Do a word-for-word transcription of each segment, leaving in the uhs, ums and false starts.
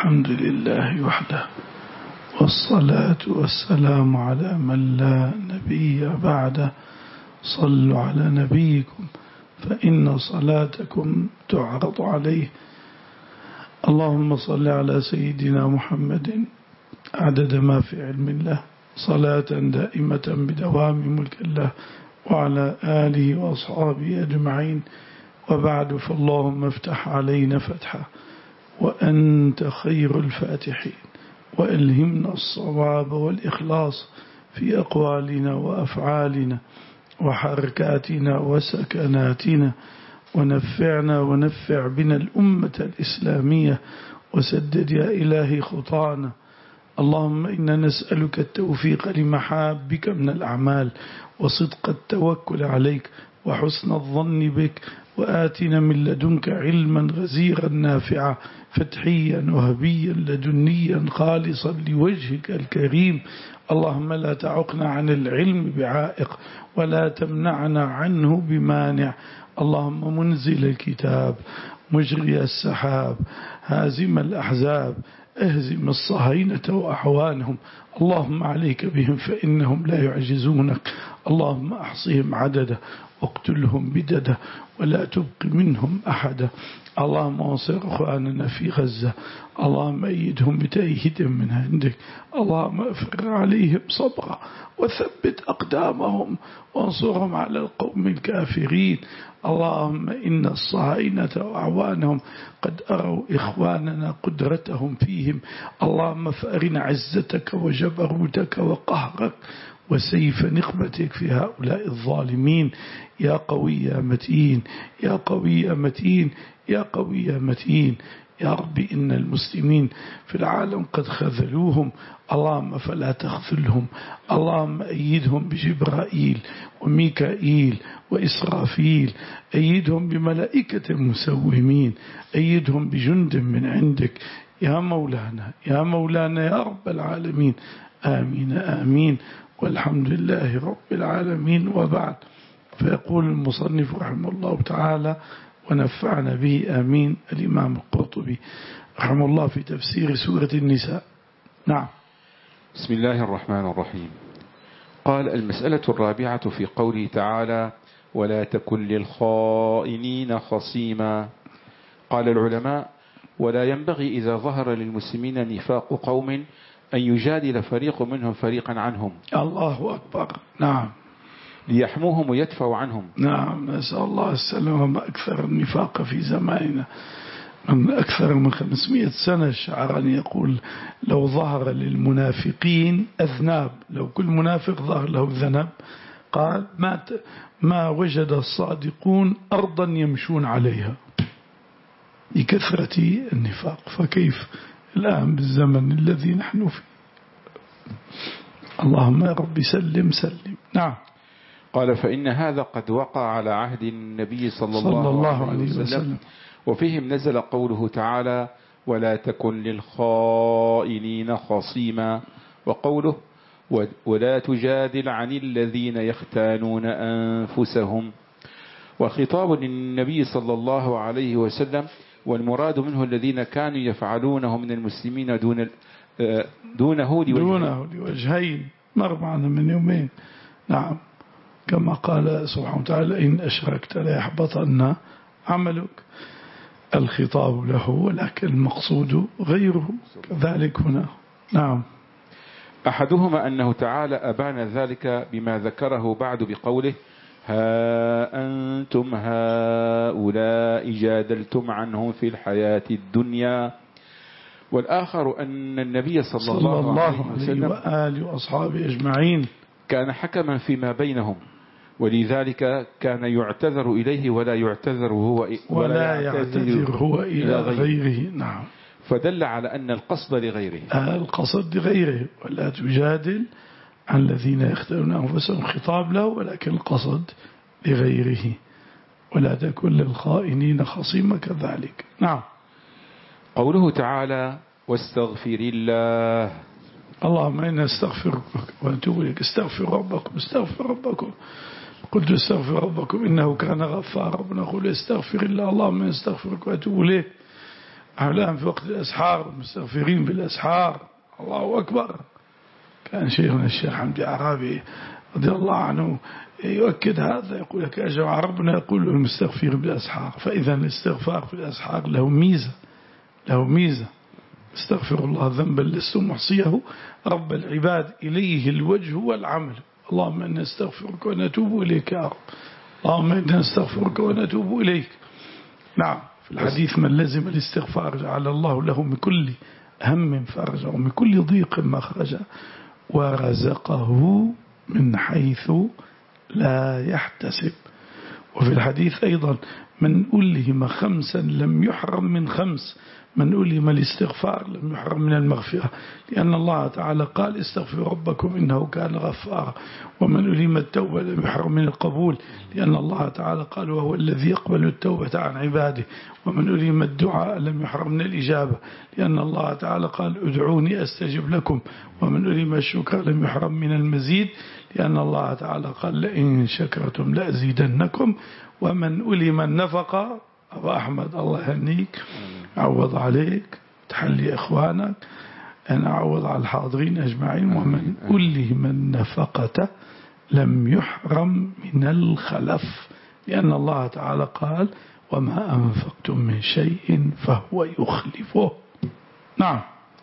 الحمد لله وحده، والصلاة والسلام على من لا نبي بعده. صلوا على نبيكم فإن صلاتكم تعرض عليه. اللهم صل على سيدنا محمد عدد ما في علم الله، صلاة دائمة بدوام ملك الله، وعلى آله وأصحابه أجمعين. وبعد، فاللهم افتح علينا فتحا وأنت خير الفاتحين، وألهمنا الصواب والإخلاص في أقوالنا وأفعالنا وحركاتنا وسكناتنا، ونفعنا ونفع بنا الأمة الإسلامية، وسدد يا إلهي خطانا. اللهم إنا نسألك التوفيق لمحابك من الأعمال، وصدق التوكل عليك، وحسن الظن بك، وآتنا من لدنك علما غزيرا نافعا فتحيا وهبيا لدنيا خالصا لوجهك الكريم. اللهم لا تعقنا عن العلم بعائق، ولا تمنعنا عنه بمانع. اللهم منزل الكتاب، مجري السحاب، هازم الأحزاب، اهزم الصهاينة وأحوانهم. اللهم عليك بهم فإنهم لا يعجزونك. اللهم أحصهم عددا واقتلهم بددا، ولا تبق منهم أحدا. اللهم انصر أخواننا في غزة، اللهم أيدهم بتأييد من عندك. اللهم أفرغ عليهم صبرا وثبت أقدامهم وانصرهم على القوم الكافرين. اللهم إن الصهاينة وأعوانهم قد أروا إخواننا قدرتهم فيهم. اللهم فأرنا عزتك وجبروتك وقهرك وسيف نقمتك في هؤلاء الظالمين. يا قوي يا متين، يا قوي يا متين، يا قوي يا متين. يا رب إن المسلمين في العالم قد خذلوهم، اللهم فلا تخذلهم. اللهم أيدهم بجبرائيل وميكائيل وإسرافيل، أيدهم بملائكة مسومين، أيدهم بجند من عندك. يا مولانا يا مولانا يا رب العالمين. آمين آمين، والحمد لله رب العالمين. وبعد، فيقول المصنف رحمه الله تعالى ونفعنا به آمين الإمام القرطبي رحمه الله في تفسير سورة النساء. نعم. بسم الله الرحمن الرحيم. قال: المسألة الرابعة في قوله تعالى: ولا تكن للخائنين خصيما. قال العلماء: ولا ينبغي إذا ظهر للمسلمين نفاق قوم أن يجادل فريق منهم فريقا عنهم. الله أكبر. نعم. ليحموهم ويدفعوا عنهم. نعم، نسأل الله السلامة. ما أكثر النفاق في زماننا، من أكثر من خمسمائة سنة الشعران يقول: لو ظهر للمنافقين أذناب، لو كل منافق ظهر له ذنب، قال ما, ما وجد الصادقون أرضا يمشون عليها، لكثرة النفاق. فكيف الآن بالزمن الذي نحن فيه؟ اللهم يا رب سلم سلم. نعم. قال: فإن هذا قد وقع على عهد النبي صلى الله, صلى الله عليه, عليه وسلم, وسلم، وفيهم نزل قوله تعالى: ولا تكن للخائنين خصيما، وقوله: ولا تجادل عن الذين يختانون أنفسهم. والخطاب للنبي صلى الله عليه وسلم، والمراد منه الذين كانوا يفعلونه من المسلمين دون دونه لوجهين, دونه لوجهين مر معنا من يومين. نعم، كما قال سبحانه وتعالى: إن أشركت ليحبطن عملك. الخطاب له، ولكن المقصود غيره كذلك هنا. نعم. أحدهما أنه تعالى أبان ذلك بما ذكره بعد بقوله: ها أنتم هؤلاء جادلتم عنهم في الحياة الدنيا. والآخر أن النبي صلى, صلى الله, الله عليه وسلم وآله وأصحابه أجمعين كان حكما فيما بينهم، ولذلك كان يعتذر إليه ولا يعتذر هو, ولا, ولا يعتذر هو إلى غيره. غيره. نعم. فدل على أن القصد لغيره، القصد لغيره. ولا تجادل عن الذين يختارون أنفسهم، خطاب له، ولكن القصد لغيره. ولا تكن للخائنين خصيما كذلك. نعم. قوله تعالى: واستغفر الله. اللهم إنا نستغفرك ونتوب إليك. استغفر ربكم استغفر ربكم قلت استغفر ربكم إنه كان غفارا. نقول استغفر الله، اللهم نستغفرك ونتوب إليك. هؤلاء في وقت الأسحار مستغفرين بالأسحار. الله أكبر. كان شيخنا الشيخ حمدي عرابي رضي الله عنه يؤكد هذا، يقول لك أجمع ربنا يقول المستغفر بالأسحار. فإذا الاستغفار في الأسحار له ميزة، له ميزة. استغفر الله ذنبا لست محصيه رب العباد إليه الوجه والعمل. اللهم إنا نستغفرك ونتوب إليك يا رب. اللهم إنا نستغفرك ونتوب إليك. نعم، في الحديث من لزم الاستغفار جعل الله له من كل هم فرجا ومن كل ضيق مخرجا ورزقه من حيث لا يحتسب. وفي الحديث أيضا من ألهم خمسا لم يحرم من خمس، من ألهم الاستغفار لم يحرم من المغفرة، لأن الله تعالى قال استغفروا ربكم إنه كان غفارا. ومن ألهم التوبة لم يحرم من القبول، لأن الله تعالى قال وهو الذي يقبل التوبة عن عباده. ومن ألهم الدعاء لم يحرم من الإجابة، لأن الله تعالى قال ادعوني أستجب لكم. ومن ألهم الشكر لم يحرم من المزيد، لأن الله تعالى قال لئن شكرتم لأزيدنكم. ومن ألهم النفقة، أبا أحمد الله يهنيك، عوض عليك، تحلي إخوانك، أنا أعوض على الحاضرين أجمعين. ومن ألهم النفقة لم يحرم من الخلف، لأن الله تعالى قال وما أنفقتم من شيء فهو يخلفه. نعم.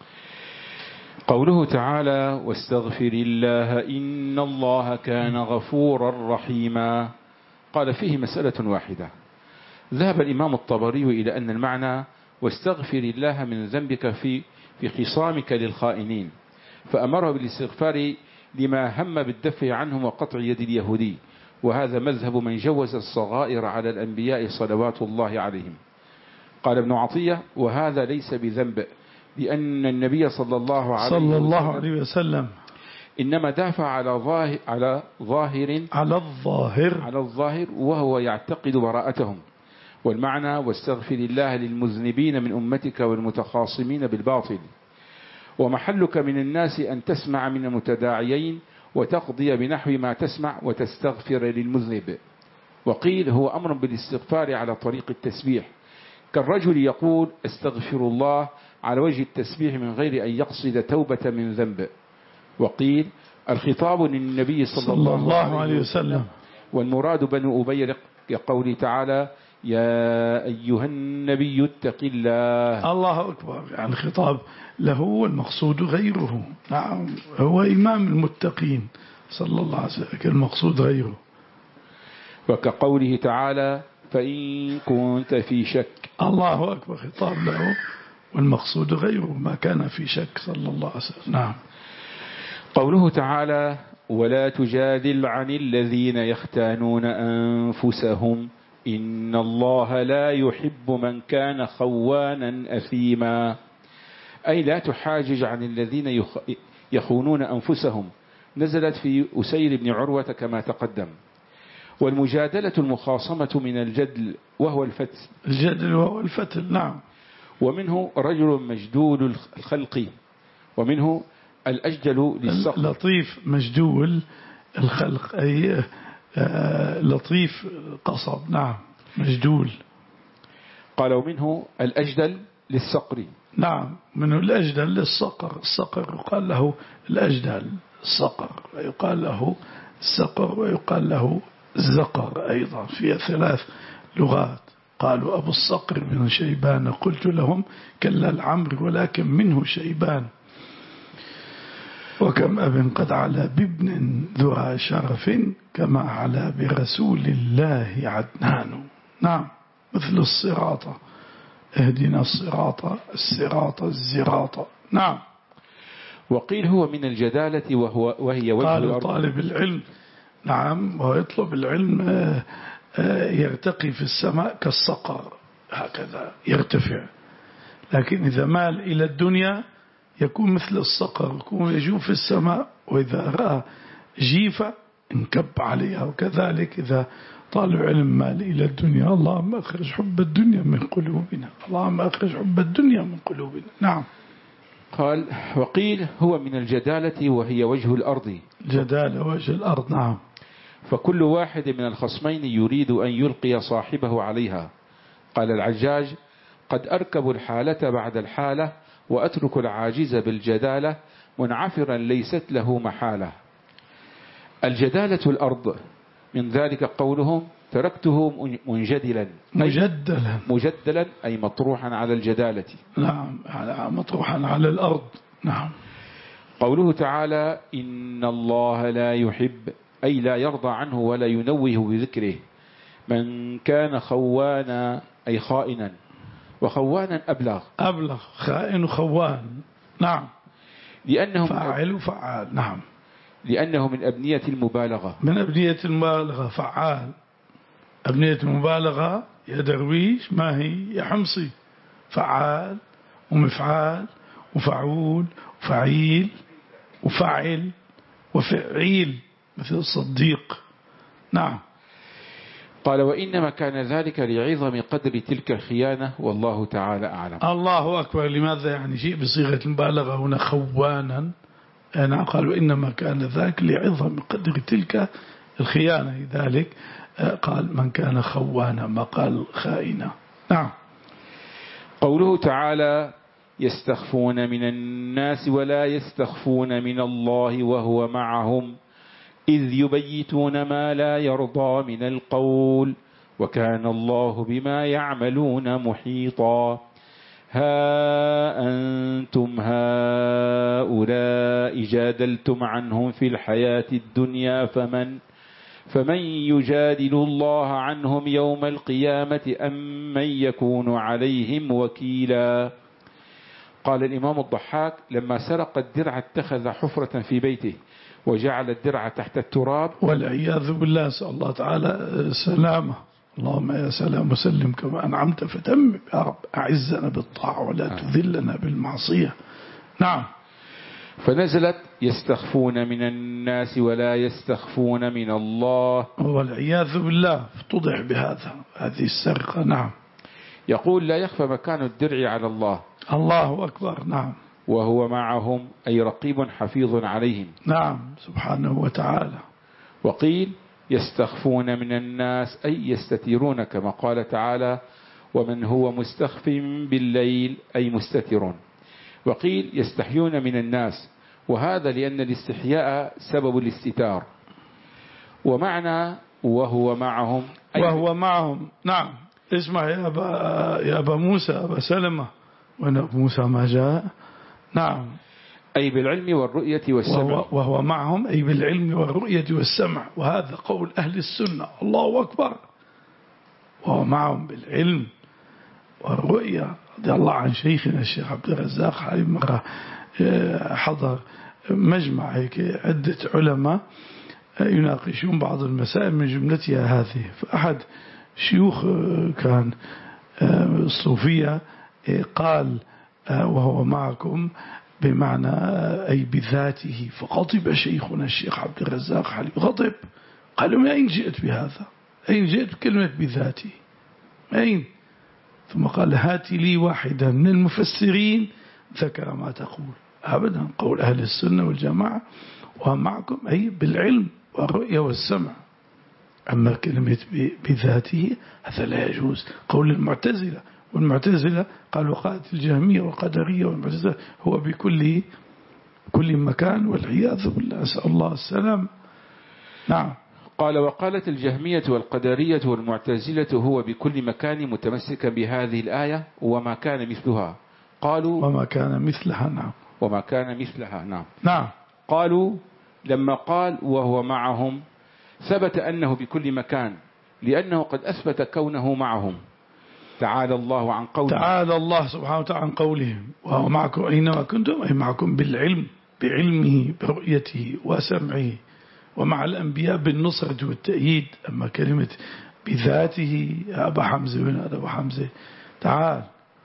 قوله تعالى واستغفر الله إن الله كان غفورا رحيما، قال فيه مسألة واحدة. ذهب الإمام الطبري إلى أن المعنى واستغفر الله من ذنبك في في خصامك للخائنين، فأمره بالاستغفار لما هم بالدفع عنهم وقطع يد اليهودي. وهذا مذهب من جوز الصغائر على الأنبياء صلوات الله عليهم. قال ابن عطية وهذا ليس بذنب، لأن النبي صلى الله عليه, صلى الله عليه وسلم إنما دافع على ظاهر على ظاهر على الظاهر على الظاهر وهو يعتقد براءتهم. والمعنى واستغفر الله للمذنبين من أمتك والمتخاصمين بالباطل. ومحلك من الناس أن تسمع من المتداعيين وتقضي بنحو ما تسمع وتستغفر للمذنب. وقيل هو أمر بالاستغفار على طريق التسبيح، كالرجل يقول استغفر الله على وجه التسبيح من غير أن يقصد توبة من ذنب. وقيل الخطاب للنبي صلى, صلى الله, الله عليه وسلم، والمراد بنو أبيرق كقوله تعالى يا أيها النبي اتق الله. الله أكبر، يعني خطاب له والمقصود غيره. نعم، هو إمام المتقين صلى الله عليه وسلم، المقصود غيره. وكقوله تعالى فإن كنت في شك. الله أكبر، خطاب له والمقصود غيره ما كان في شك صلى الله عليه وسلم. نعم. قوله تعالى ولا تجادل عن الذين يختانون أنفسهم إن الله لا يحب من كان خوانا أثيما، أي لا تحاجج عن الذين يخونون أنفسهم. نزلت في أسير بن عروة كما تقدم. والمجادلة المخاصمة من الجدل وهو الفتل. الجدل وهو الفتل. نعم. ومنه رجل مجدول الخلق، ومنه الأجدل للصقر. لطيف مجدول الخلق أي لطيف قصب. نعم، مجدول. قال ومنه الأجدل للصقر. نعم، منه الأجدل للصقر. الصقر يقال له الأجدل، الصقر ويقال له الصقر ويقال له الزقر أيضا، فيها ثلاث لغات. قالوا أبو الصقر بن شيبان، قلت لهم كلا العمر ولكن منه شيبان. وكم أب قد علا بابن ذو شرف كما علا برسول الله عدنان. نعم، مثل الصراط اهدنا الصراط الصراط الزراط. نعم. وقيل هو من الجدالة وهو وهي وجه قال الأرض. طالب العلم. نعم، وهو يطلب العلم يرتقي في السماء كالصقر، هكذا يرتفع. لكن إذا مال إلى الدنيا يكون مثل الصقر، يكون يجوف في السماء، وإذا رأى جيفة انكب عليها. وكذلك إذا طالب علم مال إلى الدنيا اللهم أخرج حب الدنيا من قلوبنا، اللهم أخرج حب الدنيا من قلوبنا. نعم. قال وقيل هو من الجدالة وهي وجه الأرض. جدالة وجه الأرض. نعم. فكل واحد من الخصمين يريد أن يلقي صاحبه عليها. قال العجاج قد أركب الحالة بعد الحالة وأترك العاجز بالجدالة منعفرا ليست له محالة. الجدالة الأرض، من ذلك قولهم تركته منجدلا مجدلا مجدلا أي مطروحا على الجدالة. نعم مطروحا على الأرض. نعم. قوله تعالى إن الله لا يحب أي لا يرضى عنه ولا ينوه بذكره من كان خوانا أي خائنا، وخوانا أبلغ أبلغ خائن خوان. نعم. لأنه فاعل وفعال. نعم. لأنه من أبنية المبالغة من أبنية المبالغة فعال. أبنية المبالغة يا درويش ما هي يا حمصي؟ فعال ومفعال وفعول وفعيل وفعل وفعيل مثل الصديق. نعم. قال وإنما كان ذلك لعظم قدر تلك الخيانة والله تعالى أعلم. الله أكبر. لماذا يعني شيء بصيغة المبالغة هنا خوانا؟ أنا قال وإنما كان ذلك لعظم قدر تلك الخيانة، لذلك قال من كان خوانا ما قال خائنا. نعم. قوله تعالى يستخفون من الناس ولا يستخفون من الله وهو معهم إذ يبيتون ما لا يرضى من القول وكان الله بما يعملون محيطا. ها أنتم هؤلاء جادلتم عنهم في الحياة الدنيا فمن فمن يجادل الله عنهم يوم القيامة أم من يكون عليهم وكيلا. قال الإمام الضحاك لما سرق الدرع اتخذ حفرة في بيته وجعل الدرع تحت التراب والعياذ بالله. نسأل الله تعالى سلامه. اللهم يا سلام وسلم كما أنعمت فتمم يا رب. أعزنا بالطاعة ولا تذلنا بالمعصية. نعم. فنزلت يستخفون من الناس ولا يستخفون من الله والعياذ بالله. فتضح بهذا هذه السرقة. نعم. يقول لا يخفى مكان الدرع على الله. الله أكبر. نعم. وهو معهم أي رقيب حفيظ عليهم. نعم سبحانه وتعالى. وقيل يستخفون من الناس أي يستترون كما قال تعالى ومن هو مستخف بالليل أي مستتر. وقيل يستحيون من الناس، وهذا لأن الاستحياء سبب الاستتار. ومعنى وهو معهم أي وهو معهم. نعم. اسمع يا أبا, يا أبا موسى أبا سلمة وأن أبو موسى ما جاء. نعم. أي بالعلم والرؤية والسمع. وهو, وهو معهم أي بالعلم والرؤية والسمع، وهذا قول أهل السنة. الله أكبر. وهو معهم بالعلم والرؤية. رضي الله عن شيخنا الشيخ عبد الرزاق حالي مرة حضر مجمع هيك عدة علماء يناقشون بعض المسائل من جملتها هذه، فأحد شيوخ كان الصوفية قال وهو معكم بمعنى أي بذاته، فغضب شيخنا الشيخ عبد الرزاق حالي غضب. قال من أين جئت بهذا؟ أين جئت بكلمة بذاته؟ أين؟ ثم قال هات لي واحدا من المفسرين ذكر ما تقول. أبدا قول أهل السنة والجماعة ومعكم أي بالعلم والرؤية والسمع. أما كلمة بذاته هذا لا يجوز. قول المعتزلة، والمعتزلة قالوا قالت الجهمية والقدرية والمعتزلة هو بكل كل مكان والعياذ بالله. أسأل الله السلام. نعم. قال وقالت الجهمية والقدرية والمعتزلة هو بكل مكان متمسكا بهذه الآية وما كان مثلها. قالوا وما كان مثلها. نعم. وما كان مثلها. نعم. نعم. قالوا لما قال وهو معهم ثبت أنه بكل مكان لأنه قد أثبت كونه معهم. تعالى الله عن قوله. تعالى الله سبحانه وتعالى عن قولهم وهو معكم أينما كنتم أي معكم بالعلم، بعلمه برؤيته وسمعه، ومع الأنبياء بالنصرة والتأييد. أما كلمة بذاته يا أبا حمزة وين هذا أبا حمزة؟ تعال.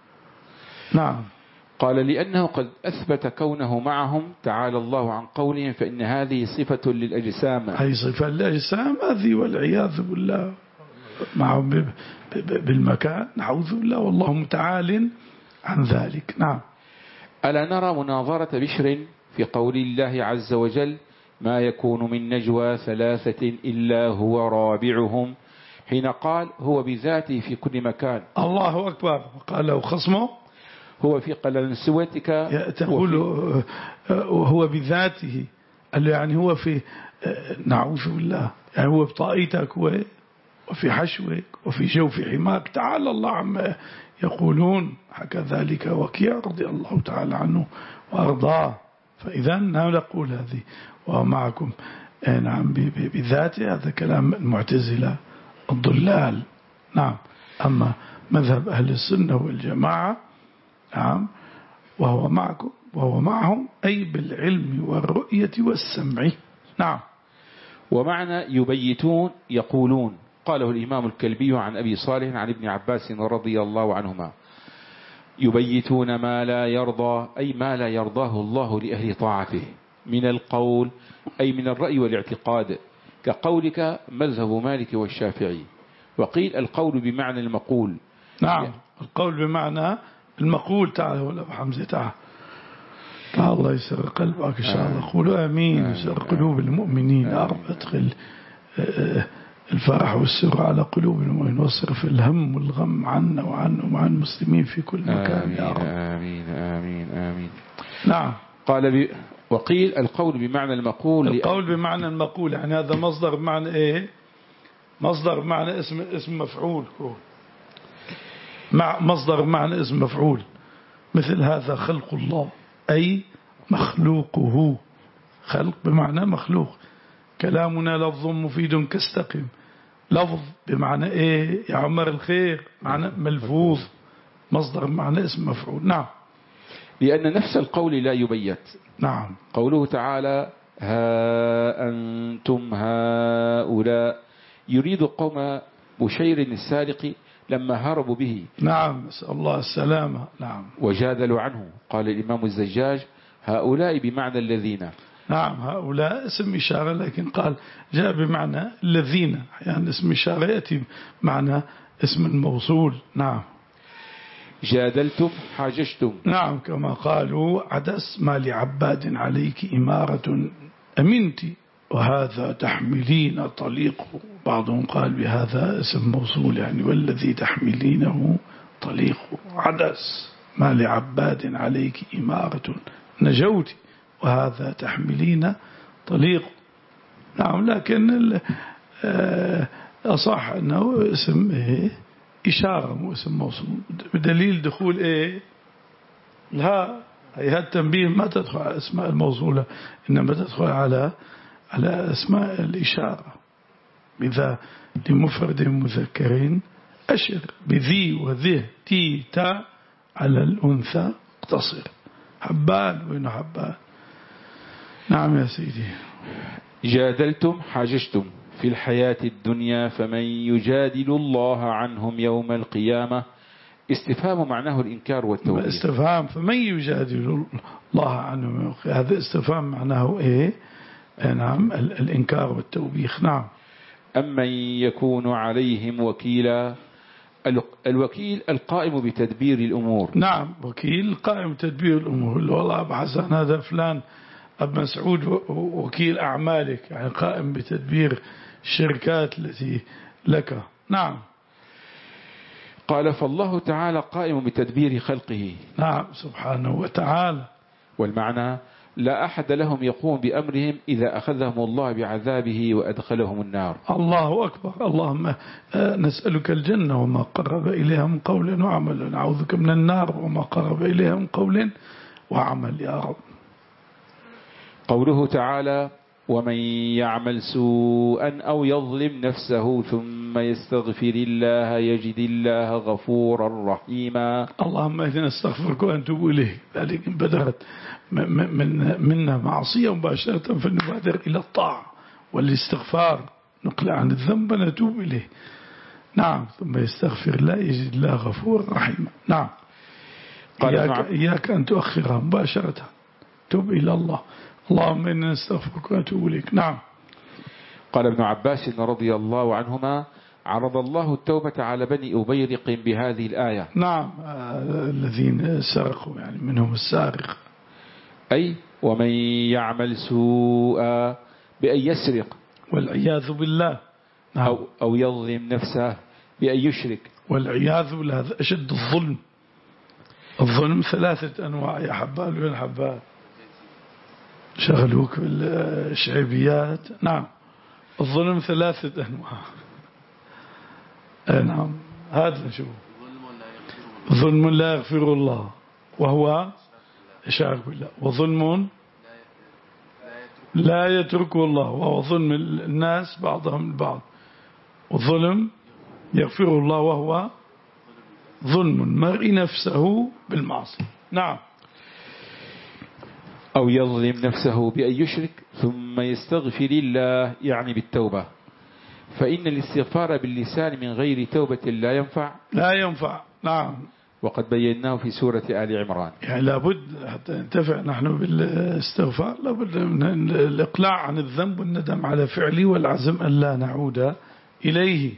نعم. قال لأنه قد أثبت كونه معهم تعالى الله عن قولهم فإن هذه صفة للأجسام. هذه صفة للأجسام هذه والعياذ بالله معهم بالمكان. نعوذ بالله والله متعال عن ذلك. نعم. ألا نرى مناظرة بشر في قول الله عز وجل ما يكون من نجوى ثلاثة إلا هو رابعهم حين قال هو بذاته في كل مكان. الله أكبر. وقال له خصمه هو في قلنسوتك تقول هو بذاته، قال له يعني هو في، نعوذ بالله، يعني هو بطاقيتك هو وفي حشوك وفي جوف حماك، تعالى الله عما يقولون. حكى ذلك وكيع رضي الله تعالى عنه وأرضاه. فإذا نقول هذه ومعكم نعم بذاته، هذا كلام المعتزلة الضلال. نعم. أما مذهب أهل السنة والجماعة نعم وهو معكم وهو معهم، أي بالعلم والرؤية والسمع. نعم. ومعنى يبيتون يقولون، قاله الإمام الكلبي عن أبي صالح عن ابن عباس رضي الله عنهما: يبيتون ما لا يرضى، أي ما لا يرضاه الله لأهل طاعته من القول، أي من الرأي والاعتقاد، كقولك مذهب مالك والشافعي. وقيل القول بمعنى المقول. نعم القول بمعنى المقول. تعالى ولا حمزة تعالى تعالى الله يسر قلبك إن شاء الله. قولوا آمين. يسر قلوب المؤمنين. يا رب ادخل الفرح والسر على قلوب المؤمنين، واصرف الهم والغم عنا وعن وعن المسلمين في كل مكان. آمين يا رب. آمين آمين آمين. نعم. قال بي وقيل القول بمعنى المقول. القول بمعنى المقول يعني هذا مصدر بمعنى ايه؟ مصدر بمعنى اسم اسم مفعول. مع مصدر بمعنى اسم مفعول. مثل هذا خلق الله أي مخلوقه. خلق بمعنى مخلوق. كلامنا لفظ مفيد كاستقم. لفظ بمعنى ايه يا عمر الخير؟ معنى ملفوظ. مصدر بمعنى اسم مفعول. نعم. لأن نفس القول لا يبيت. نعم. قوله تعالى ها أنتم هؤلاء، يريد قوم بشير السارق لما هربوا به. نعم نسأل الله السلامة. نعم. وجادلوا عنه. قال الإمام الزجاج هؤلاء بمعنى الذين. نعم هؤلاء اسم إشارة، لكن قال جاء بمعنى الذين، يعني اسم إشارة يأتي بمعنى اسم الموصول. نعم. جادلتم حاججتم. نعم كما قالوا عدس ما لعباد عليك إمارة أمنت وهذا تحملين طليق. بعضهم قال بهذا اسم موصول يعني والذي تحملينه طليق. عدس ما لعباد عليك إمارة نجوت وهذا تحملين طليق. نعم لكن أصح أنه اسم إيه إشارة مو اسم موصول، بدليل دخول إيه لا هي التنبيه ما تدخل على اسماء الموصولة، إنما تدخل على على اسماء الإشارة. بذا لمفرد مذكرين أشر بذي وذه تي تا على الأنثى اقتصر. حبان وين حبان. نعم يا سيدي. جادلتم حاججتم في الحياة الدنيا فمن يجادل الله عنهم يوم القيامة. استفهام معناه الإنكار والتوبيخ. استفهام فمن يجادل الله عنهم، هذا استفهام معناه إيه؟ نعم الإنكار والتوبيخ. نعم. أمن يكون عليهم وكيلا. الوكيل القائم بتدبير الأمور. نعم وكيل قائم بتدبير الأمور. والله أبو حسن هذا فلان أبو مسعود وكيل أعمالك، يعني قائم بتدبير الشركات التي لك. نعم. قال فالله تعالى قائم بتدبير خلقه. نعم سبحانه وتعالى. والمعنى لا أحد لهم يقوم بأمرهم إذا أخذهم الله بعذابه وأدخلهم النار. الله أكبر. اللهم نسألك الجنة وما قرب إليها من قول وعمل، نعوذك من النار وما قرب إليها من قول وعمل يا رب. قوله تعالى ومن يعمل سوءا أو يظلم نفسه ثم يستغفر الله يجد الله غفورا رحيما. اللهم إذن استغفرك وأنتم إليه. ذلك بدرت من منا معصية مباشرة فنبادر إلى الطاعة والاستغفار، نقلع عن الذنب نتوب إليه. نعم. ثم يستغفر الله يجد الله غفورا رحيما. نعم. إياك, إياك أن تؤخرها مباشرة، توب إلى الله. اللهم إنا نستغفرك ونتوب إليك. نعم. قال ابن عباس رضي الله عنهما عرض الله التوبة على بني أبيرق بهذه الآية. نعم. آه الذين سرقوا يعني منهم السارق. أي ومن يعمل سوءا بأن يسرق والعياذ بالله. نعم. أو, أو يظلم نفسه بأن يشرك. والعياذ بالله هذا أشد الظلم. الظلم ثلاثة أنواع يا حبال وين حبال شغلوك بالشعبيات. نعم الظلم ثلاثة أنواع. نعم هذا شو ظلم لا يغفر الله وهو إشراك بالله، وظلم لا يتركه الله وهو ظلم الناس بعضهم البعض، وظلم يغفر الله وهو ظلم المرء نفسه بالمعصية. نعم. أو يظلم نفسه بأن يشرك ثم يستغفر الله يعني بالتوبة، فإن الاستغفار باللسان من غير توبة لا ينفع لا ينفع. نعم. وقد بيناه في سورة آل عمران. يعني لابد حتى ننتفع نحن بالاستغفار لابد من الإقلاع عن الذنب والندم على فعله والعزم أن لا نعود إليه.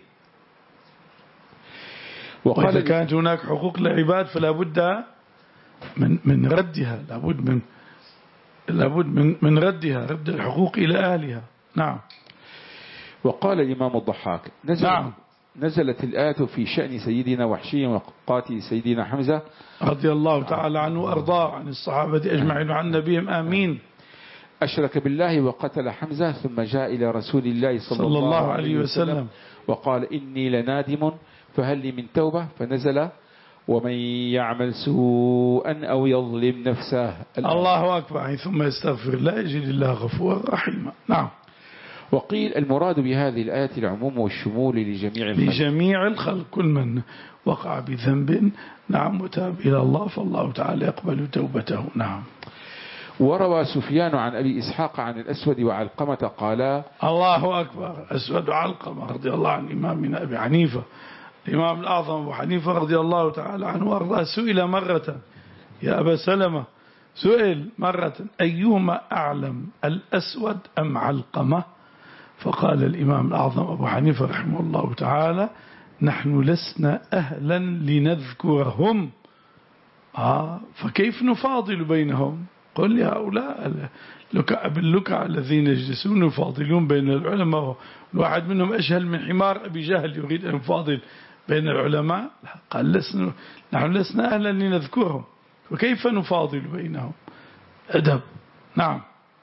وإذا كانت هناك حقوق للعباد فلا بد من من ردها، لابد من لابد من من ردها، رد الحقوق إلى أهلها. نعم. وقال الإمام الضحاك نزلت, نعم. نزلت الآية في شأن سيدنا وحشي وقاتل سيدنا حمزة رضي الله تعالى عنه وأرضاه عن الصحابة أجمعين وعن نبيهم آمين. أشرك بالله وقتل حمزة ثم جاء إلى رسول الله صلى, صلى الله عليه وسلم, وسلم وقال إني لنادم فهل لي من توبة، فنزل ومن يعمل سوءا أو يظلم نفسه. الله أكبر ثم يستغفر الله يجد الله غفورا رحيما. نعم. وقيل المراد بهذه الآية العموم والشمول لجميع الخلق لجميع الخلق كل من وقع بذنب نعم وتاب إلى الله فالله تعالى يقبل توبته. نعم. وروى سفيان عن أبي إسحاق عن الأسود وعلقمة قالا الله أكبر. أسود وعلقمة رضي الله عن إمامنا أبي حنيفة الإمام الأعظم أبو حنيفة رضي الله تعالى عنه وأرضاه سئل مرة يا أبا سلمة سئل مرة أيهما أعلم الأسود أم علقمة؟ فقال الإمام الأعظم أبو حنيفة رحمه الله تعالى نحن لسنا أهلا لنذكرهم آه فكيف نفاضل بينهم؟ قل هؤلاء اللكع باللكع الذين يجلسون يفاضلون بين العلماء، الواحد منهم أجهل من حمار أبي جهل يريد أن يفاضل بين العلماء. قال لسنا نحن لسنا أهلا لنذكرهم فكيف نفاضل بينهم؟ أدب. نعم.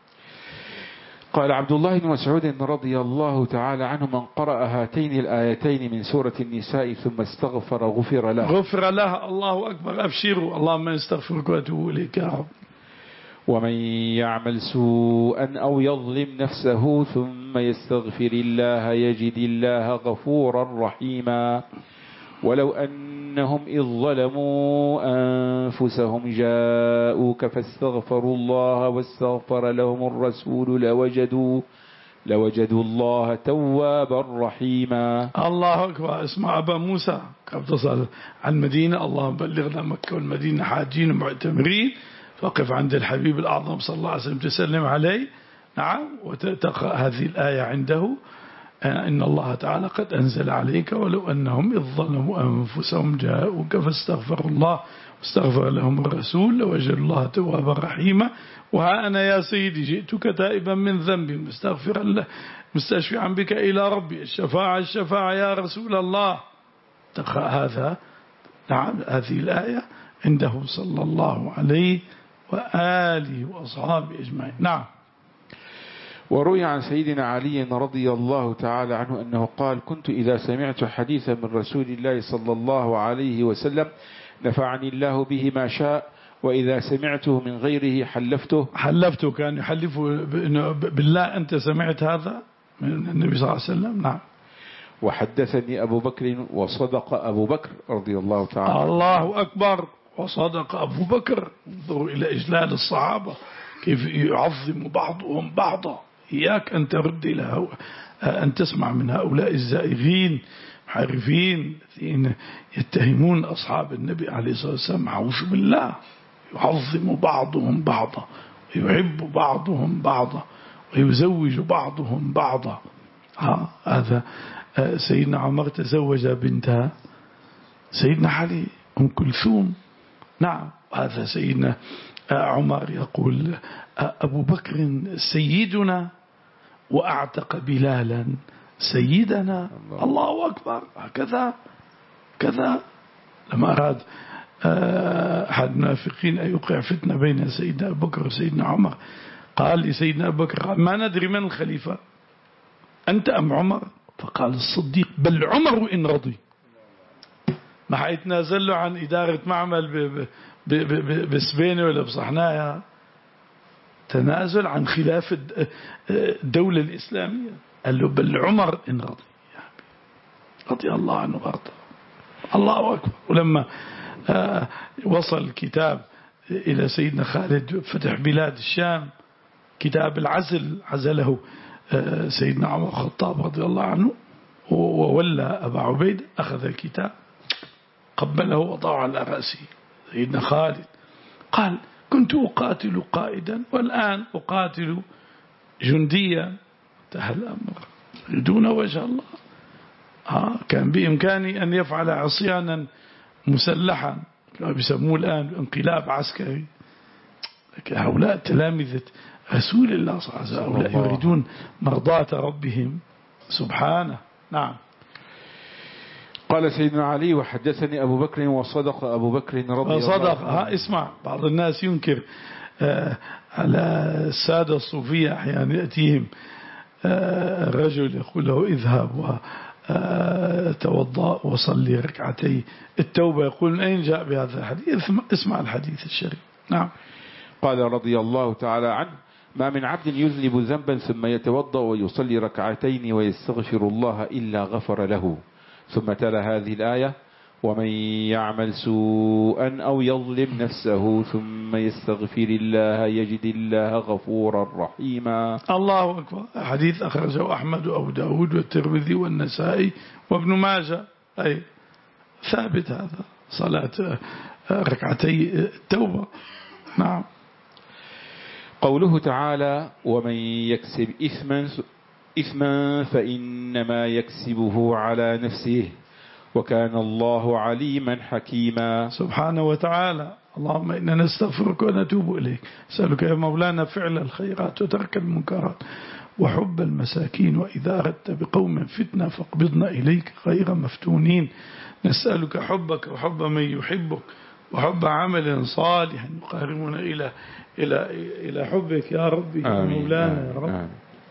قال عبد الله بن مسعود رضي الله تعالى عنه من قرأ هاتين الآيتين من سورة النساء ثم استغفر غفر له. غفر له. الله أكبر. أبشروا اللهم استغفرك وأتوب إليك يا رب. ومن يعمل سوءا أو يظلم نفسه ثم يستغفر الله يجد الله غفورا رحيما. ولو أنهم إذ ظلموا أنفسهم جاءوك فاستغفروا الله واستغفر لهم الرسول لوجدوا لوجدوا الله توابا رحيما. الله أكبر. اسمع أبا موسى كيف تصل عن المدينة اللهم بلغنا مكة والمدينة حاجين ومعتمرين فقف عند الحبيب الأعظم صلى الله عليه وسلم تسلم عليه. نعم. وتقرأ هذه الآية عنده إن الله تعالى قد أنزل عليك ولو أنهم إذ ظلموا أنفسهم جاءوك فاستغفروا الله واستغفر لهم الرسول لوجدوا الله توابا رحيما. وها أنا يا سيدي جئتك تائبا من ذنبي مستغفرا له مستشفعا بك إلى ربي الشفاعة الشفاعة يا رسول الله. تقرأ هذا نعم هذه الآية عنده صلى الله عليه وآله وأصحابه أجمعين. نعم. وروي عن سيدنا علي رضي الله تعالى عنه أنه قال كنت إذا سمعت حديثا من رسول الله صلى الله عليه وسلم نفعني الله به ما شاء وإذا سمعته من غيره حلفته حلفته كان يحلف بالله أنت سمعت هذا من النبي صلى الله عليه وسلم. نعم. وحدثني أبو بكر وصدق أبو بكر رضي الله تعالى. الله أكبر. وصدق أبو بكر. انظروا إلى إجلال الصحابة كيف يعظم بعضهم بعضا. إياك أن ترد إلى أن تسمع من هؤلاء الزائغين محرفين الذين يتهمون أصحاب النبي عليه الصلاة والسلام. أعوذ بالله. يعظم بعضهم بعضا ويحب بعضهم بعضا ويزوج بعضهم بعضا. هذا سيدنا عمر تزوج بنت سيدنا علي أم كلثوم. نعم. هذا سيدنا عمر يقول أبو بكر سيدنا وأعتق بلالا سيدنا الله, الله أكبر. هكذا كذا لما أراد أحد المنافقين أن يوقع فتنة بين سيدنا أبو بكر وسيدنا عمر قال لسيدنا أبو بكر ما ندري من الخليفة أنت أم عمر؟ فقال الصديق بل عمر إن رضي. ما حيتنازل له عن إدارة معمل بسبينة ولا بصحنايا، تنازل عن خلافة الدولة الإسلامية. قال له بل عمر إن رضي، رضي الله عنه وارضاه. الله أكبر. ولما وصل الكتاب إلى سيدنا خالد فتح بلاد الشام، كتاب العزل عزله سيدنا عمر الخطاب رضي الله عنه، وولى أبا عبيد أخذ الكتاب قبله وضعه على رأسه. سيدنا خالد قال كنت أقاتل قائدا والآن أقاتل جنديا، انتهى الأمر دون وجه الله. آه كان بإمكاني أن يفعل عصيانا مسلحا كما بيسموه الآن انقلاب عسكري، لكن هؤلاء تلامذة رسول الله صلى الله عليه وسلم، هؤلاء يريدون مرضاة ربهم سبحانه. نعم. قال سيدنا علي وحدثني أبو بكر وصدق أبو بكر رضي الله عنه. صدق. ها اسمع، بعض الناس ينكر آه على السادة الصوفية أحيانا يأتيهم آه رجل يقول له اذهب وتوضأ وصلي ركعتي التوبة، يقول من أين جاء بهذا الحديث؟ اسمع الحديث الشريف. نعم. قال رضي الله تعالى عنه ما من عبد يذنب ذنبا ثم يتوضأ ويصلي ركعتين ويستغفر الله إلا غفر له. ثم تلا هذه الآية ومن يعمل سوءا أو يظلم نفسه ثم يستغفر الله يجد الله غفورا رحيما. الله أكبر. حديث أخرجه أحمد وأبو داود والترمذي والنسائي وابن ماجه، أي ثابت هذا صلاة ركعتي التوبة. نعم. قوله تعالى ومن يكسب إثما إثما فإنما يكسبه على نفسه وكان الله عليما حكيما. سبحانه وتعالى. اللهم إنا نستغفرك ونتوب إليك، نسألك يا مولانا فعل الخيرات وترك المنكرات وحب المساكين، وإذا أردت بقوم فتنة فاقبضنا إليك غير مفتونين. نسألك حبك وحب من يحبك وحب عمل صالح يقربنا إلى إلى إلى حبك يا ربي يا مولانا يا رب. آمين.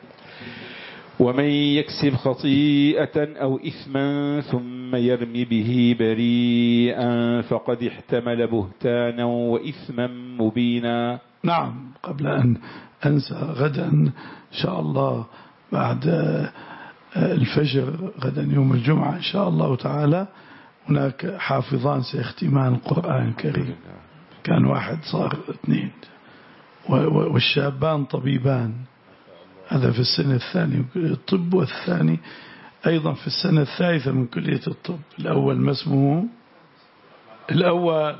ومن يكسب خطيئة أو إثما ثم يرمي به بريئا فقد احتمل بهتانا وإثما مبينا. نعم. قبل أن أنسى، غدا إن شاء الله بعد الفجر غدا يوم الجمعة إن شاء الله تعالى هناك حافظان سيختمان القرآن الكريم، كان واحد صار اثنين، والشابان طبيبان، هذا في السنة الثانية الطب، والثاني أيضا في السنة الثالثة من كلية الطب. الأول ما اسمه الأول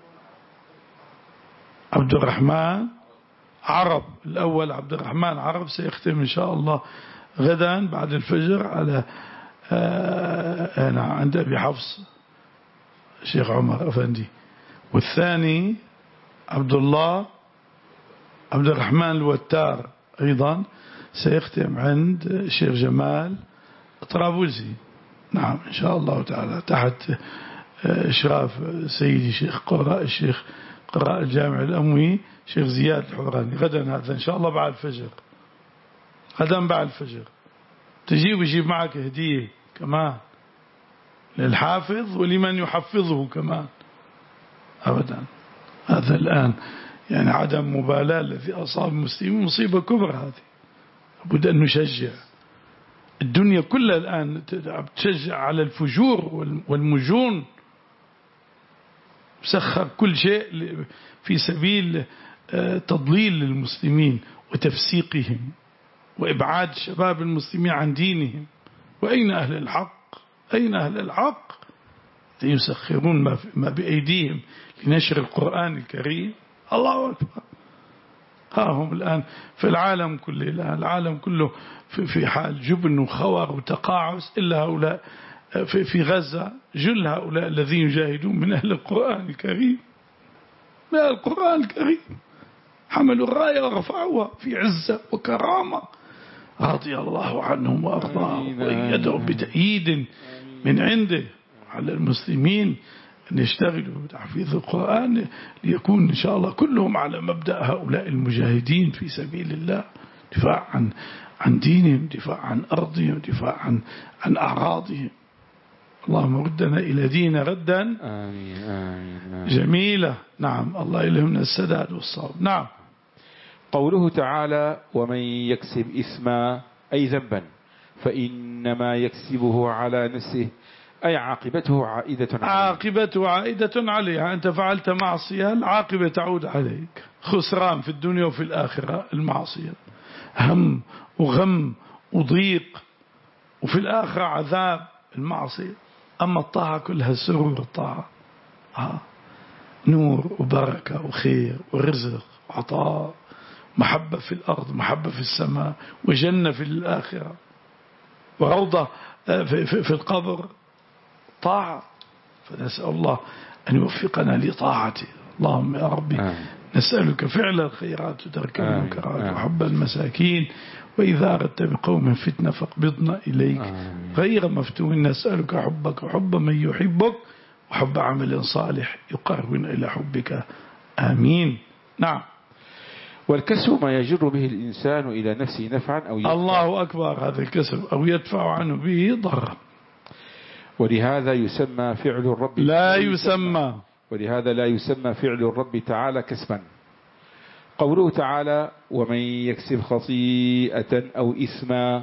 عبد الرحمن عرب، الأول عبد الرحمن عرب سيختم إن شاء الله غدا بعد الفجر على أنا عند أبي حفص الشيخ عمر أفندي، والثاني عبد الله عبد الرحمن الوتار أيضا سيختم عند الشيخ جمال طرابلسي. نعم إن شاء الله تعالى تحت إشراف سيدي شيخ قراء الشيخ قراء الجامع الأموي شيخ زياد الحوراني. غدا هذا إن شاء الله بعد الفجر، غدا بعد الفجر تجيب ويجيب معك هدية كمان للحافظ ولمن يحفظه كمان. أبدا هذا الآن يعني عدم مبالاة الذي أصاب المسلمين مصيبة كبرى، هذه لابد أن نشجع. الدنيا كلها الآن تشجع على الفجور والمجون، سخر كل شيء في سبيل تضليل للمسلمين وتفسيقهم وإبعاد شباب المسلمين عن دينهم. وأين أهل الحق؟ أين أهل الحق؟ يسخرون ما بأيديهم لنشر القرآن الكريم. الله أكبر. ها هم الآن في العالم كله، الآن العالم كله في حال جبن وخور وتقاعس، إلا هؤلاء في غزة جل هؤلاء الذين يجاهدون من أهل القرآن الكريم، من أهل القرآن الكريم، حملوا الراية ورفعوها في عزة وكرامة. رضي الله عنهم وأرضاهم وأيدهم بتأييد من عنده على المسلمين أن يشتغلوا بتحفيظ القرآن ليكون إن شاء الله كلهم على مبدأ هؤلاء المجاهدين في سبيل الله، دفاع عن عن دينهم، دفاع عن أرضهم، دفاع عن عن أعراضهم. اللهم ردنا إلى دين ردا آمين آمين جميلة. نعم، الله يلهمنا السداد والصواب. نعم. قوله تعالى ومن يكسب إثما أي ذنبا فإنما يكسبه على نفسه أي عاقبته عائدة عليه. عاقبته عائدة عليها، أنت فعلت معصية العاقبة تعود عليك، خسران في الدنيا وفي الآخرة. المعصية هم وغم وضيق، وفي الآخرة عذاب المعصية. أما الطاعة كلها سرور. الطاعة آه. نور وبركة وخير ورزق وعطاء، محبة في الأرض، محبة في السماء، وجنة في الآخرة، وروضة في, في, في القبر. طاعة. فنسأل الله أن يوفقنا لطاعته. اللهم يا ربي آه. نسألك فعل الخيرات وترك المنكرات آه. وحب المساكين، وإذا أردت بقوم فتنة فاقبضنا إليك آه. غير مفتون. نسألك حبك وحب من يحبك وحب عمل صالح يقربنا إلى حبك. آمين. نعم. والكسب ما يجر به الإنسان إلى نفسه نفعا أو يدفع. الله أكبر. هذا الكسب أو يدفع عنه به ضرا. ولهذا يسمى فعل الرب لا يسمى ولهذا لا يسمى فعل الرب تعالى كسبا. قوله تعالى ومن يكسب خطيئة أو إثما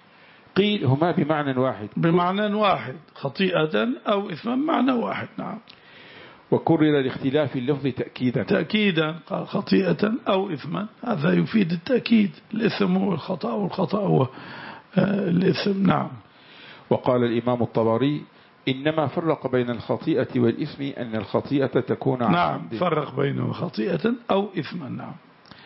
قيل هما بمعنى واحد. بمعنى واحد، خطيئة أو إثما معنى واحد. نعم. وكرر لاختلاف اللفظ تأكيدا. تأكيدا قال خطيئة أو إثما، هذا يفيد التأكيد. الإثم هو الخطأ والخطأ هو الإثم. نعم. وقال الإمام الطبري إنما فرق بين الخطيئة والإثم أن الخطيئة تكون عن نعم عمد. فرق بينه خطيئة أو إثما. نعم.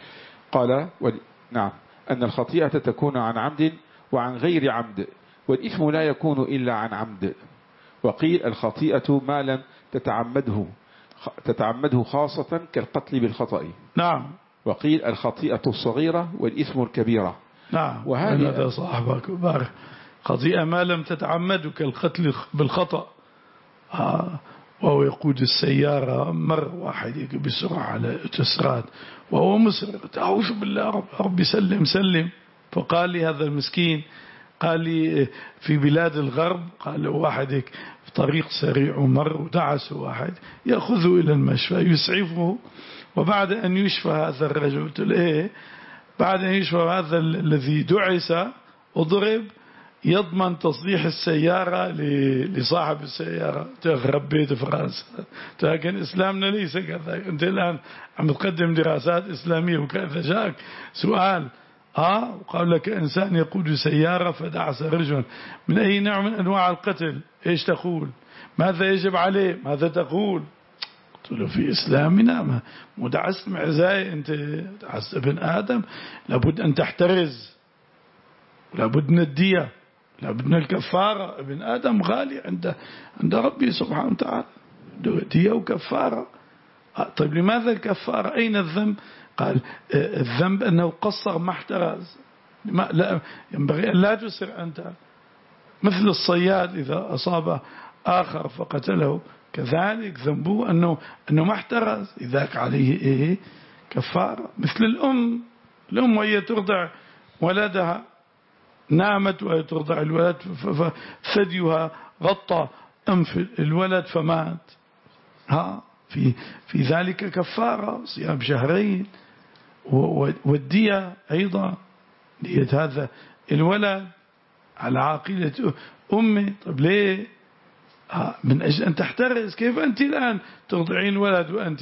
قال و... نعم أن الخطيئة تكون عن عمد وعن غير عمد، والإثم لا يكون إلا عن عمد. وقيل الخطيئة ما لم تتعمده تتعمده خاصة كالقتل بالخطأ. نعم. وقيل الخطيئة الصغيرة والإثم الكبيرة. نعم. وهذا صاحبك بار خطيئة ما لم تتعمد كالقتل بالخطأ. آه. وهو يقود السيارة مر واحد بسرعة على تسرات وهو مسرع، أعوذ بالله رب, رب سلم سلم. فقال لي هذا المسكين، قال لي في بلاد الغرب، قال له واحد في طريق سريع ومر ودعس واحد يأخذه إلى المشفى يسعفه، وبعد أن يشفى هذا الرجل، قلت له إيه؟ بعد أن يشفى هذا الذي دعس وضرب يضمن تصليح السيارة لصاحب السيارة. تغرب بيت فرنسا، لكن إسلامنا ليس كذا. أنت الآن عم تقدم دراسات إسلامية وكذا جاءك سؤال آه وقال لك إنسان يقود سيارة فدعس رجل، من أي نوع من أنواع القتل؟ إيش تقول؟ ماذا يجب عليه؟ ماذا تقول؟ قلت له في إسلامنا مدعست معزاي، أنت دعست ابن آدم لابد أن تحترز، لابد من الدية، لابد من الكفارة. ابن آدم غالي عند عند ربي سبحانه وتعالى، دية وكفارة. طيب لماذا الكفارة؟ أين الذنب؟ قال الذنب أنه قصر ما احترز. لا ينبغي أن لا تسر أنت، مثل الصياد إذا أصاب آخر فقتله، كذلك ذنبه أنه أنه ما احترز، إذاك عليه إيه كفارة. مثل الأم، الأم وهي ترضع ولدها، نامت وهي ترضع الولد فثديها غطى أنف الولد فمات، ها في في ذلك كفارة صيام شهرين. والدية أيضا دية هذا الولد على عاقلة أمه. طب ليه؟ من أجل أن تحترز. كيف أنت الآن ترضعين ولد وأنت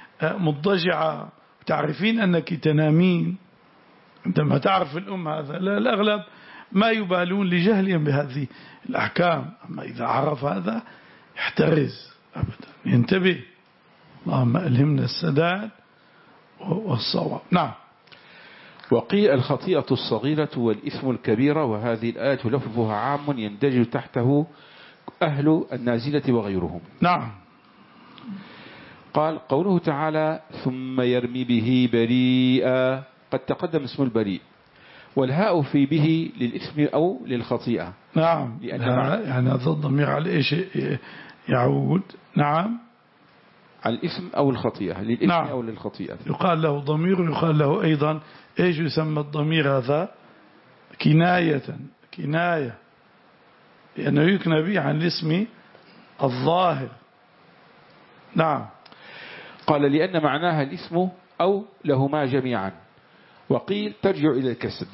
مضجعة وتعرفين أنك تنامين؟ عندما تعرف الأم هذا، لا الأغلب ما يبالون لجهلهم بهذه الأحكام. أما إذا عرف هذا يحترز أبدا، ينتبه. اللهم ألهمنا السداد والصواب. نعم. وقيل الخطيئة الصغيرة والإثم الكبيرة، وهذه الآية لفظها عام يندرج تحته أهل النازلة وغيرهم. نعم. قال قوله تعالى ثم يرمي به بريئا، قد تقدم اسم البريء، والهاء في به للإثم أو للخطيئة. نعم، لأن يعني هذا الضمير على إيش يعود؟ نعم، على الإثم أو الخطيئة، للإثم نعم. أو للخطيئة يقال له ضمير، ويقال له أيضا إيش يسمى الضمير هذا؟ كناية، كناية، لأنه يكنى به عن الاسم الظاهر. نعم. قال لأن معناها الاسم أو لهما جميعا، وقيل ترجع إلى الكسب،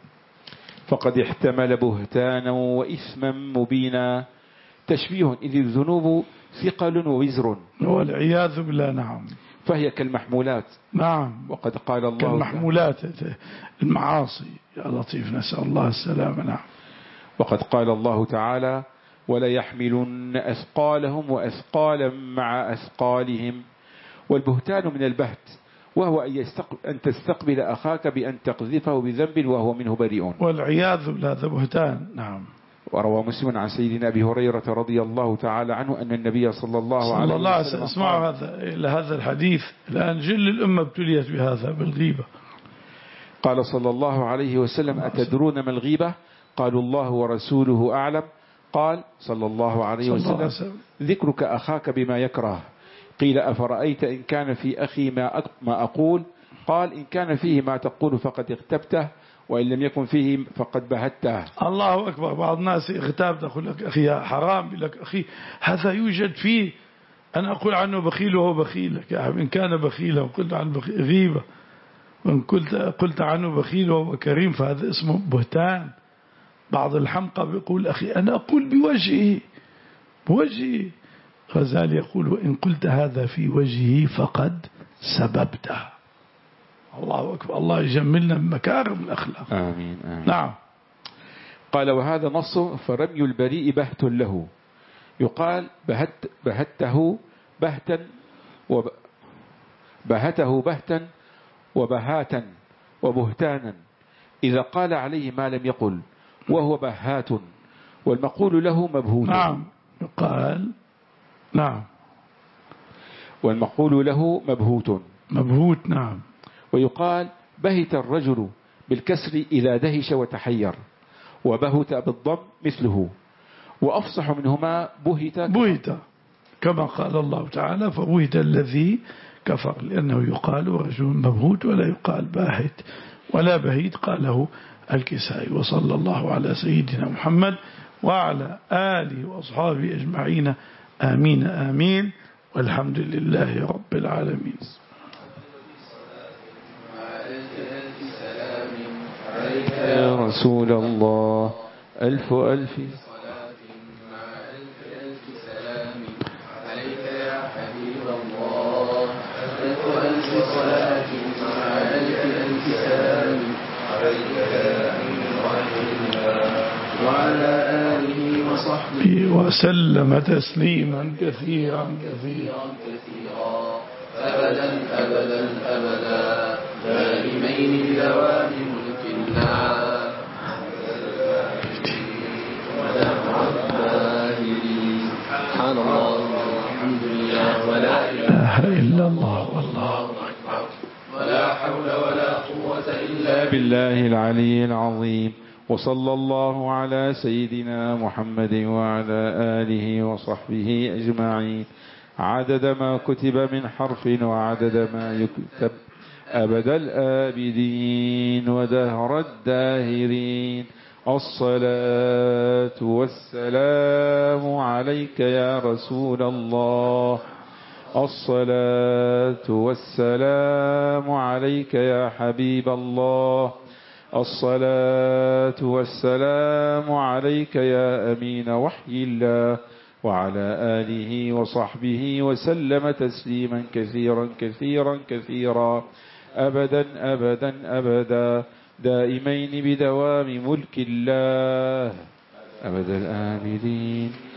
فقد احتمل بهتانا وإثما مبينا، تشبيه إذ الذنوب ثقل ووزر، والعياذ بالله. نعم. فهي كالمحمولات. نعم. وقد قال الله كالمحمولات المعاصي، يا لطيف، نسأل الله السلامة. نعم. وقد قال الله تعالى: ولا يحملن أثقالهم وأثقالا مع أثقالهم. والبهتان من البهت، وهو أن تستقبل أخاك بأن تقذفه بذنب وهو منه بريء، والعياذ بالله، هذا بهتان. نعم. وروى مسلم عن سيدنا أبي هريرة رضي الله تعالى عنه أن النبي صلى الله عليه وسلم, الله وسلم اسمعوا هذا إلى هذا الحديث، الآن جل الأمة ابتليت بهذا، بالغيبة. قال صلى الله عليه وسلم: أتدرون ما الغيبة؟ قالوا: الله ورسوله أعلم. قال صلى الله عليه وسلم: ذكرك أخاك بما يكره. قيل: أفرأيت إن كان في أخي ما ما أقول؟ قال: إن كان فيه ما تقول فقد اغتبته، وإن لم يكن فيه فقد بهته. الله أكبر. بعض الناس اغتاب، تقول لك أخي حرام، لك أخي هذا يوجد فيه، أنا أقول عنه بخيل وهو بخيلك. إن كان بخيلا وقلت عنه غيبة، وإن قلت, قلت عنه بخيل وهو كريم، فهذا اسمه بهتان. بعض الحمقى بيقول أخي أنا أقول بوجهه، بوجهه. غزال يقول: وإن قلت هذا في وجهه فقد سببته. الله أكبر. الله يجملنا بمكارم الأخلاق. آمين, آمين. نعم. قال: وهذا نص، فرمي البريء بهت له، يقال بهت بهته بهتا وب بهته بهتا وبهاتا وبهتانا، إذا قال عليه ما لم يقل، وهو بهات، والمقول له مبهوت. نعم. يقال نعم، والمقول له مبهوت مبهوت. نعم. ويقال بهت الرجل بالكسر إذا دهش وتحير، وبهت بالضم مثله، وأفصح منهما بهت بهت، كما قال الله تعالى: فبهت الذي كفر، لأنه يقال رجل مبهوت ولا يقال باهت ولا بهيت، قاله الكسائي. وصلى الله على سيدنا محمد وعلى آله وأصحابه أجمعين، آمين آمين، والحمد لله رب العالمين. يا رسول الله ألف ألف صلاة مع ألف ألف سلام عليك يا حبيب الله. ألف ألف صلاة مع ألف ألف سلام عليك يا أمين رحم الله وعلى آله وصحبه وسلم تسليما كثيرا كثيرا كثيرا أبدا أبدا أبدا دائمين بدوام ملك الله. سبحان الله والحمد لله ولا إله إلا الله والله أكبر، ولا حول ولا قوة إلا بالله العلي العظيم. وصلى الله على سيدنا محمد وعلى آله وصحبه أجمعين، عدد ما كتب من حرف وعدد ما يكتب، أبد الآبدين ودهر الداهرين. الصلاة والسلام عليك يا رسول الله، الصلاة والسلام عليك يا حبيب الله، الصلاة والسلام عليك يا أمين وحي الله، وعلى آله وصحبه وسلم تسليما كثيرا كثيرا كثيرا، أبدا أبدا أبدا، دائمين بدوام ملك الله أبد الآبدين.